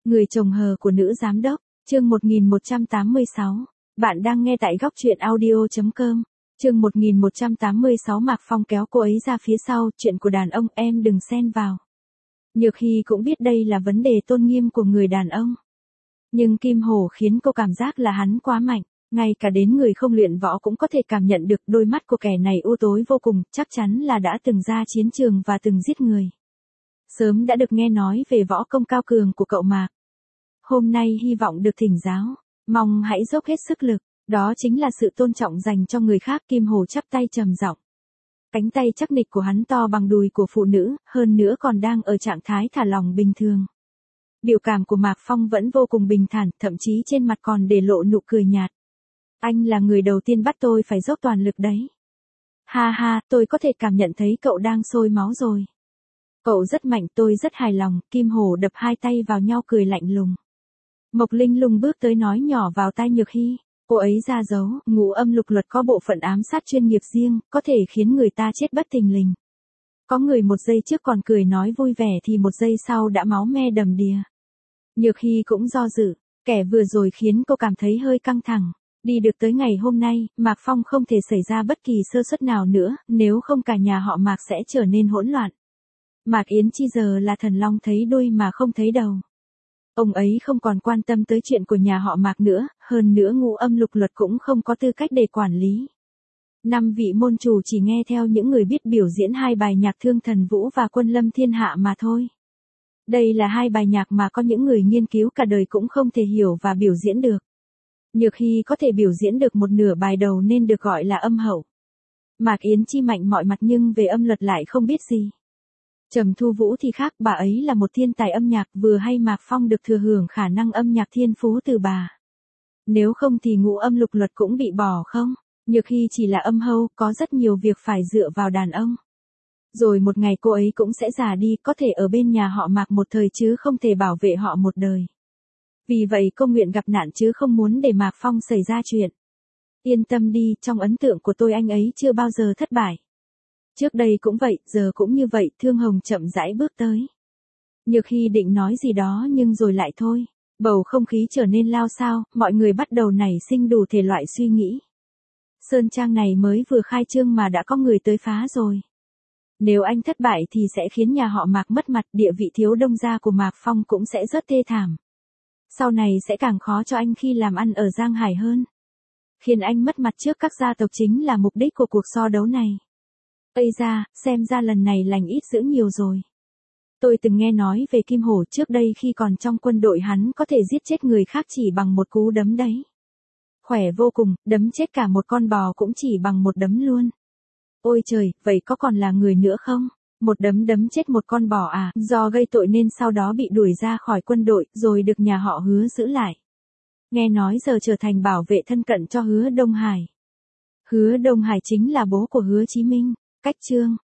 Người chồng hờ của nữ giám đốc, chương 1186. Bạn đang nghe tại góc truyện audio.com. Chương 1186 Mạc Phong kéo cô ấy ra phía sau, chuyện của đàn ông em đừng xen vào. Nhược Hy cũng biết đây là vấn đề tôn nghiêm của người đàn ông. Nhưng Kim Hổ khiến cô cảm giác là hắn quá mạnh, ngay cả đến người không luyện võ cũng có thể cảm nhận được đôi mắt của kẻ này u tối vô cùng, chắc chắn là đã từng ra chiến trường và từng giết người. Sớm đã được nghe nói về võ công cao cường của cậu Mạc. Hôm nay hy vọng được thỉnh giáo, mong hãy dốc hết sức lực, đó chính là sự tôn trọng dành cho người khác. Kim Hổ chắp tay trầm giọng. Cánh tay chắc nịch của hắn to bằng đùi của phụ nữ, hơn nữa còn đang ở trạng thái thả lỏng bình thường. Biểu cảm của Mạc Phong vẫn vô cùng bình thản, thậm chí trên mặt còn để lộ nụ cười nhạt. Anh là người đầu tiên bắt tôi phải dốc toàn lực đấy. Ha ha, tôi có thể cảm nhận thấy cậu đang sôi máu rồi. Cậu rất mạnh, tôi rất hài lòng. Kim Hổ đập hai tay vào nhau cười lạnh lùng. Mộc Linh Lung bước tới nói nhỏ vào tai Nhược Hy. Cô ấy ra dấu, Ngũ Âm Lục Luật có bộ phận ám sát chuyên nghiệp riêng, có thể khiến người ta chết bất thình lình. Có người một giây trước còn cười nói vui vẻ thì một giây sau đã máu me đầm đìa. Nhược Hy cũng do dự, kẻ vừa rồi khiến cô cảm thấy hơi căng thẳng. Đi được tới ngày hôm nay, Mạc Phong không thể xảy ra bất kỳ sơ suất nào nữa, nếu không cả nhà họ Mạc sẽ trở nên hỗn loạn. Mạc Yến Chi giờ là thần long thấy đuôi mà không thấy đầu. Ông ấy không còn quan tâm tới chuyện của nhà họ Mạc nữa, hơn nữa Ngũ Âm Lục Luật cũng không có tư cách để quản lý. 5 vị môn chủ chỉ nghe theo những người biết biểu diễn 2 bài nhạc Thương Thần Vũ và Quân Lâm Thiên Hạ mà thôi. Đây là 2 bài nhạc mà có những người nghiên cứu cả đời cũng không thể hiểu và biểu diễn được. Nhược Hy có thể biểu diễn được một nửa bài đầu nên được gọi là âm hậu. Mạc Yến Chi mạnh mọi mặt nhưng về âm luật lại không biết gì. Trầm Thu Vũ thì khác, bà ấy là một thiên tài âm nhạc, vừa hay Mạc Phong được thừa hưởng khả năng âm nhạc thiên phú từ bà. Nếu không thì Ngũ Âm Lục Luật cũng bị bỏ không? Nhược Hy chỉ là âm hâu, có rất nhiều việc phải dựa vào đàn ông. Rồi một ngày cô ấy cũng sẽ già đi, có thể ở bên nhà họ Mạc một thời chứ không thể bảo vệ họ một đời. Vì vậy cô nguyện gặp nạn chứ không muốn để Mạc Phong xảy ra chuyện. Yên tâm đi, trong ấn tượng của tôi anh ấy chưa bao giờ thất bại. Trước đây cũng vậy, giờ cũng như vậy. Thương Hồng chậm rãi bước tới. Nhược Hy định nói gì đó nhưng rồi lại thôi. Bầu không khí trở nên lao xao, mọi người bắt đầu nảy sinh đủ thể loại suy nghĩ. Sơn trang này mới vừa khai trương mà đã có người tới phá rồi. Nếu anh thất bại thì sẽ khiến nhà họ Mạc mất mặt, địa vị thiếu đông gia của Mạc Phong cũng sẽ rất thê thảm. Sau này sẽ càng khó cho anh khi làm ăn ở Giang Hải hơn. Khiến anh mất mặt trước các gia tộc chính là mục đích của cuộc so đấu này. Ây da, xem ra lần này lành ít dữ nhiều rồi. Tôi từng nghe nói về Kim Hổ, trước đây khi còn trong quân đội hắn có thể giết chết người khác chỉ bằng một cú đấm đấy. Khỏe vô cùng, đấm chết cả một con bò cũng chỉ bằng một đấm luôn. Ôi trời, vậy có còn là người nữa không? Một đấm đấm chết một con bò à? Do gây tội nên sau đó bị đuổi ra khỏi quân đội, rồi được nhà họ Hứa giữ lại. Nghe nói giờ trở thành bảo vệ thân cận cho Hứa Đông Hải. Hứa Đông Hải chính là bố của Hứa Chí Minh. Cách chương